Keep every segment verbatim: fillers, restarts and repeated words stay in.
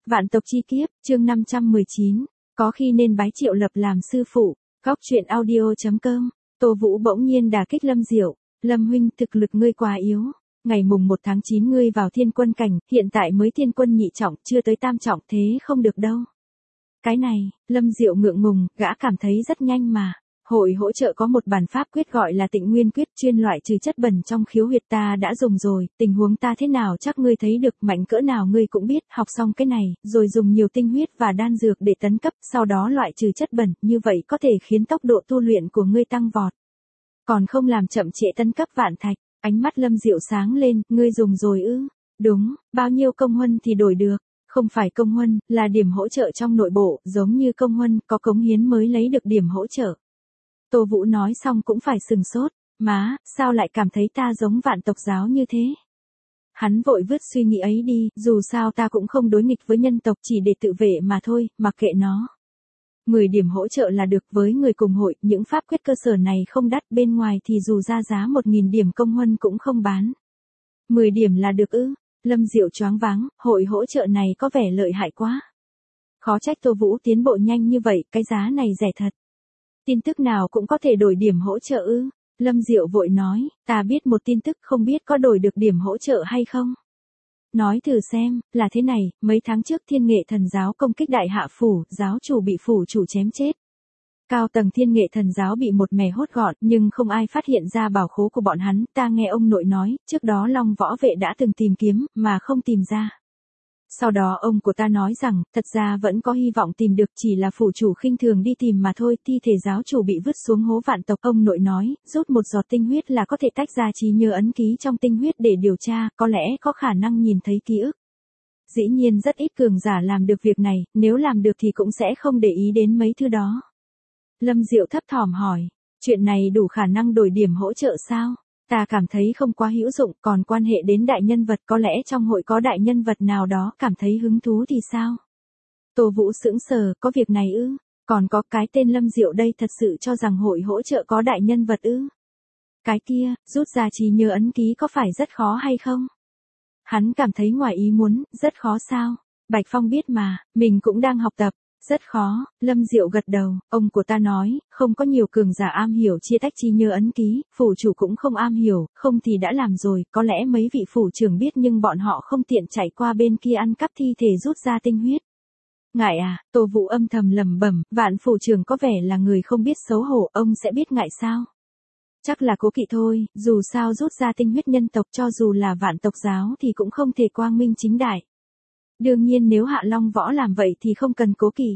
Vạn tộc chi kiếp, chương năm trăm mười chín, có khi nên bái Triệu Lập làm sư phụ. Góc truyện audio chấm com. Tô Vũ bỗng nhiên đả kích Lâm Diệu, Lâm huynh, thực lực ngươi quá yếu. Ngày mùng một tháng chín ngươi vào thiên quân cảnh, hiện tại mới thiên quân nhị trọng, chưa tới tam trọng, thế không được đâu. Cái này, Lâm Diệu ngượng ngùng, gã cảm thấy rất nhanh mà. Hội hỗ trợ có một bản pháp quyết gọi là Tịnh Nguyên Quyết, chuyên loại trừ chất bẩn trong khiếu huyệt, ta đã dùng rồi, tình huống ta thế nào chắc ngươi thấy được, mạnh cỡ nào ngươi cũng biết, học xong cái này, rồi dùng nhiều tinh huyết và đan dược để tấn cấp, sau đó loại trừ chất bẩn, như vậy có thể khiến tốc độ tu luyện của ngươi tăng vọt. Còn không làm chậm trễ tấn cấp vạn thạch. Ánh mắt Lâm Diệu sáng lên, ngươi dùng rồi ư? Đúng, bao nhiêu công huân thì đổi được? Không phải công huân, là điểm hỗ trợ trong nội bộ, giống như công huân, có cống hiến mới lấy được điểm hỗ trợ. Tô Vũ nói xong cũng phải sừng sốt, má, sao lại cảm thấy ta giống vạn tộc giáo như thế? Hắn vội vứt suy nghĩ ấy đi, dù sao ta cũng không đối nghịch với nhân tộc, chỉ để tự vệ mà thôi, mặc kệ nó. mười điểm hỗ trợ là được, với người cùng hội, những pháp quyết cơ sở này không đắt, bên ngoài thì dù ra giá một nghìn điểm công huân cũng không bán. mười điểm là được ư? Lâm Diệu choáng váng, hội hỗ trợ này có vẻ lợi hại quá. Khó trách Tô Vũ tiến bộ nhanh như vậy, cái giá này rẻ thật. Tin tức nào cũng có thể đổi điểm hỗ trợ ư? Lâm Diệu vội nói, ta biết một tin tức, không biết có đổi được điểm hỗ trợ hay không? Nói thử xem, là thế này, mấy tháng trước Thiên Nghệ Thần Giáo công kích Đại Hạ Phủ, giáo chủ bị phủ chủ chém chết. Cao tầng Thiên Nghệ Thần Giáo bị một mẻ hốt gọn, nhưng không ai phát hiện ra bảo khố của bọn hắn, ta nghe ông nội nói, trước đó Long Võ Vệ đã từng tìm kiếm, mà không tìm ra. Sau đó ông của ta nói rằng, thật ra vẫn có hy vọng tìm được, chỉ là phủ chủ khinh thường đi tìm mà thôi, thi thể giáo chủ bị vứt xuống hố vạn tộc. Ông nội nói, rút một giọt tinh huyết là có thể tách ra trí nhớ ấn ký trong tinh huyết để điều tra, có lẽ có khả năng nhìn thấy ký ức. Dĩ nhiên rất ít cường giả làm được việc này, nếu làm được thì cũng sẽ không để ý đến mấy thứ đó. Lâm Diệu thấp thỏm hỏi, chuyện này đủ khả năng đổi điểm hỗ trợ sao? Ta cảm thấy không quá hữu dụng, còn quan hệ đến đại nhân vật, có lẽ trong hội có đại nhân vật nào đó cảm thấy hứng thú thì sao? Tô Vũ sững sờ, có việc này ư? Còn có cái tên Lâm Diệu đây thật sự cho rằng hội hỗ trợ có đại nhân vật ư? Cái kia, rút ra trí nhớ ấn ký có phải rất khó hay không? Hắn cảm thấy ngoài ý muốn, rất khó sao? Bạch Phong biết mà, mình cũng đang học tập. Rất khó, Lâm Diệu gật đầu, ông của ta nói, không có nhiều cường giả am hiểu chia tách trí nhớ ấn ký, phủ chủ cũng không am hiểu, không thì đã làm rồi, có lẽ mấy vị phủ trưởng biết nhưng bọn họ không tiện chạy qua bên kia ăn cắp thi thể rút ra tinh huyết. Ngại à? Tô Vũ âm thầm lẩm bẩm, Vạn phủ trưởng có vẻ là người không biết xấu hổ, ông sẽ biết ngại sao? Chắc là cố kỵ thôi, dù sao rút ra tinh huyết nhân tộc cho dù là Vạn tộc giáo thì cũng không thể quang minh chính đại. Đương nhiên nếu Hạ Long Võ làm vậy thì không cần cố kỵ.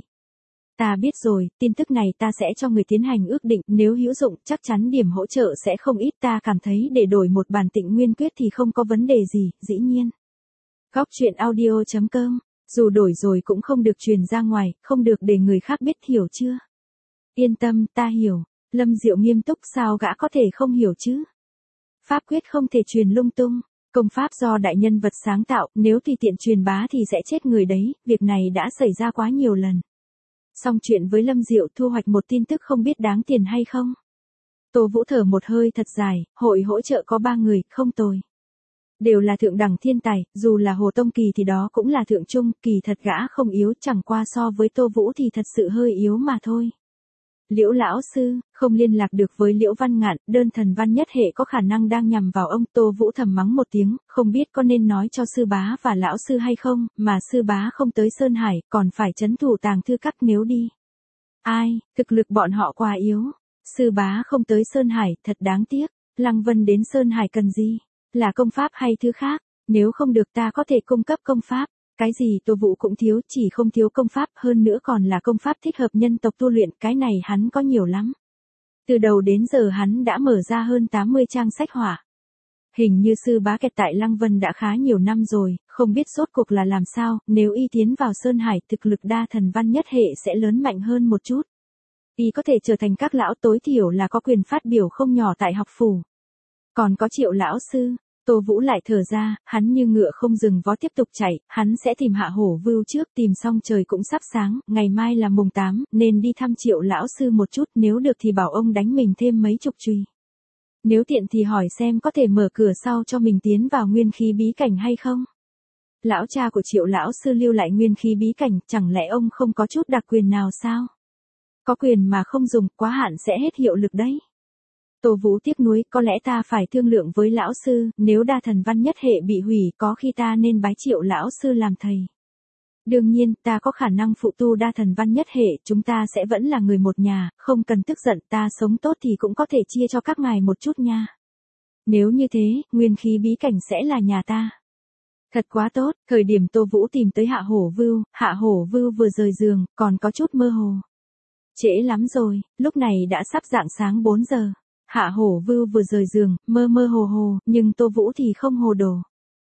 Ta biết rồi, tin tức này ta sẽ cho người tiến hành ước định, nếu hữu dụng chắc chắn điểm hỗ trợ sẽ không ít, ta cảm thấy để đổi một bản Tịnh Nguyên Quyết thì không có vấn đề gì, dĩ nhiên. Góc truyện audio chấm com, dù đổi rồi cũng không được truyền ra ngoài, không được để người khác biết, hiểu chưa? Yên tâm, ta hiểu. Lâm Diệu nghiêm túc, sao gã có thể không hiểu chứ? Pháp quyết không thể truyền lung tung. Công pháp do đại nhân vật sáng tạo, nếu tùy tiện truyền bá thì sẽ chết người đấy, việc này đã xảy ra quá nhiều lần. Xong chuyện với Lâm Diệu, thu hoạch một tin tức không biết đáng tiền hay không. Tô Vũ thở một hơi thật dài, hội hỗ trợ có ba người, không tồi. Đều là thượng đẳng thiên tài, dù là Hồ Tông Kỳ thì đó cũng là thượng trung, kỳ thật gã không yếu, chẳng qua so với Tô Vũ thì thật sự hơi yếu mà thôi. Liễu lão sư, không liên lạc được với Liễu Văn Ngạn, đơn thần Văn Nhất Hệ có khả năng đang nhằm vào ông. Tô Vũ thầm mắng một tiếng, không biết có nên nói cho sư bá và lão sư hay không, mà sư bá không tới Sơn Hải, còn phải trấn thủ tàng thư các, nếu đi. Ai, thực lực bọn họ quá yếu. Sư bá không tới Sơn Hải, thật đáng tiếc. Lăng Vân đến Sơn Hải cần gì? Là công pháp hay thứ khác? Nếu không được ta có thể cung cấp công pháp. Cái gì Tô Vũ cũng thiếu, chỉ không thiếu công pháp, hơn nữa còn là công pháp thích hợp nhân tộc tu luyện, cái này hắn có nhiều lắm. Từ đầu đến giờ hắn đã mở ra hơn tám mươi trang sách họa. Hình như sư bá kẹt tại Lăng Vân đã khá nhiều năm rồi, không biết rốt cuộc là làm sao, nếu y tiến vào Sơn Hải, thực lực đa thần Văn Nhất Hệ sẽ lớn mạnh hơn một chút. Y có thể trở thành các lão, tối thiểu là có quyền phát biểu không nhỏ tại học phủ. Còn có Triệu lão sư. Tô Vũ lại thở ra, hắn như ngựa không dừng vó tiếp tục chạy, hắn sẽ tìm Hạ Hổ Vưu trước, tìm xong trời cũng sắp sáng, ngày mai là mùng tám, nên đi thăm Triệu lão sư một chút, nếu được thì bảo ông đánh mình thêm mấy chục chùy. Nếu tiện thì hỏi xem có thể mở cửa sau cho mình tiến vào nguyên khí bí cảnh hay không. Lão cha của Triệu lão sư lưu lại nguyên khí bí cảnh, chẳng lẽ ông không có chút đặc quyền nào sao? Có quyền mà không dùng, quá hạn sẽ hết hiệu lực đấy. Tô Vũ tiếc nuối, có lẽ ta phải thương lượng với lão sư, nếu đa thần văn nhất hệ bị hủy, có khi ta nên bái Triệu lão sư làm thầy. Đương nhiên, ta có khả năng phụ tu đa thần văn nhất hệ, chúng ta sẽ vẫn là người một nhà, không cần tức giận, ta sống tốt thì cũng có thể chia cho các ngài một chút nha. Nếu như thế, nguyên khí bí cảnh sẽ là nhà ta. Thật quá tốt, thời điểm Tô Vũ tìm tới Hạ Hổ Vưu, Hạ Hổ Vưu vừa rời giường, còn có chút mơ hồ. Trễ lắm rồi, lúc này đã sắp rạng sáng bốn giờ. Hạ Hổ Vưu vừa rời giường, mơ mơ hồ hồ, nhưng Tô Vũ thì không hồ đồ.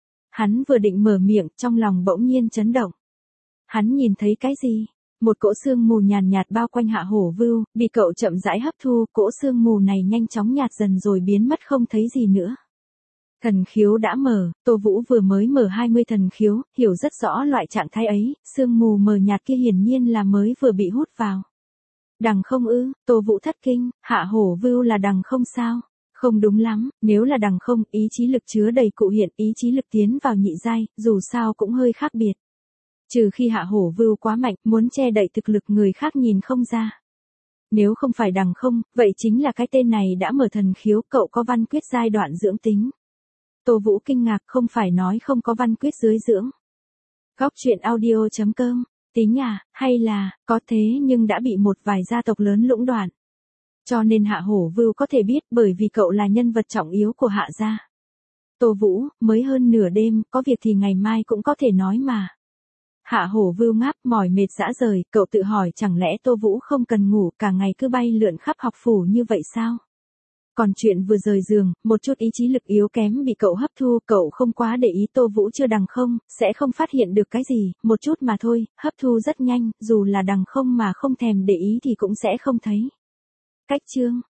Hắn vừa định mở miệng, trong lòng bỗng nhiên chấn động. Hắn nhìn thấy cái gì? Một cỗ sương mù nhàn nhạt bao quanh Hạ Hổ Vưu, bị cậu chậm rãi hấp thu, cỗ sương mù này nhanh chóng nhạt dần rồi biến mất không thấy gì nữa. Thần khiếu đã mở, Tô Vũ vừa mới mở hai mươi thần khiếu, hiểu rất rõ loại trạng thái ấy, sương mù mờ nhạt kia hiển nhiên là mới vừa bị hút vào. Đằng không ư? Tô Vũ thất kinh, Hạ Hổ Vưu là đằng không sao? Không đúng lắm, nếu là đằng không, ý chí lực chứa đầy cụ hiện, ý chí lực tiến vào nhị giai, dù sao cũng hơi khác biệt. Trừ khi Hạ Hổ Vưu quá mạnh, muốn che đậy thực lực người khác nhìn không ra. Nếu không phải đằng không, vậy chính là cái tên này đã mở thần khiếu, cậu có văn quyết giai đoạn dưỡng tính. Tô Vũ kinh ngạc, không phải nói không có văn quyết dưới dưỡng. Góc truyện audio chấm com, tính à, hay là, có thế nhưng đã bị một vài gia tộc lớn lũng đoạn. Cho nên Hạ Hổ Vưu có thể biết bởi vì cậu là nhân vật trọng yếu của Hạ gia. Tô Vũ, mới hơn nửa đêm, có việc thì ngày mai cũng có thể nói mà. Hạ Hổ Vưu ngáp, mỏi mệt rã rời, cậu tự hỏi chẳng lẽ Tô Vũ không cần ngủ, cả ngày cứ bay lượn khắp học phủ như vậy sao? Còn chuyện vừa rời giường, một chút ý chí lực yếu kém bị cậu hấp thu, cậu không quá để ý Tô Vũ chưa đằng không, sẽ không phát hiện được cái gì, một chút mà thôi, hấp thu rất nhanh, dù là đằng không mà không thèm để ý thì cũng sẽ không thấy. Cách chương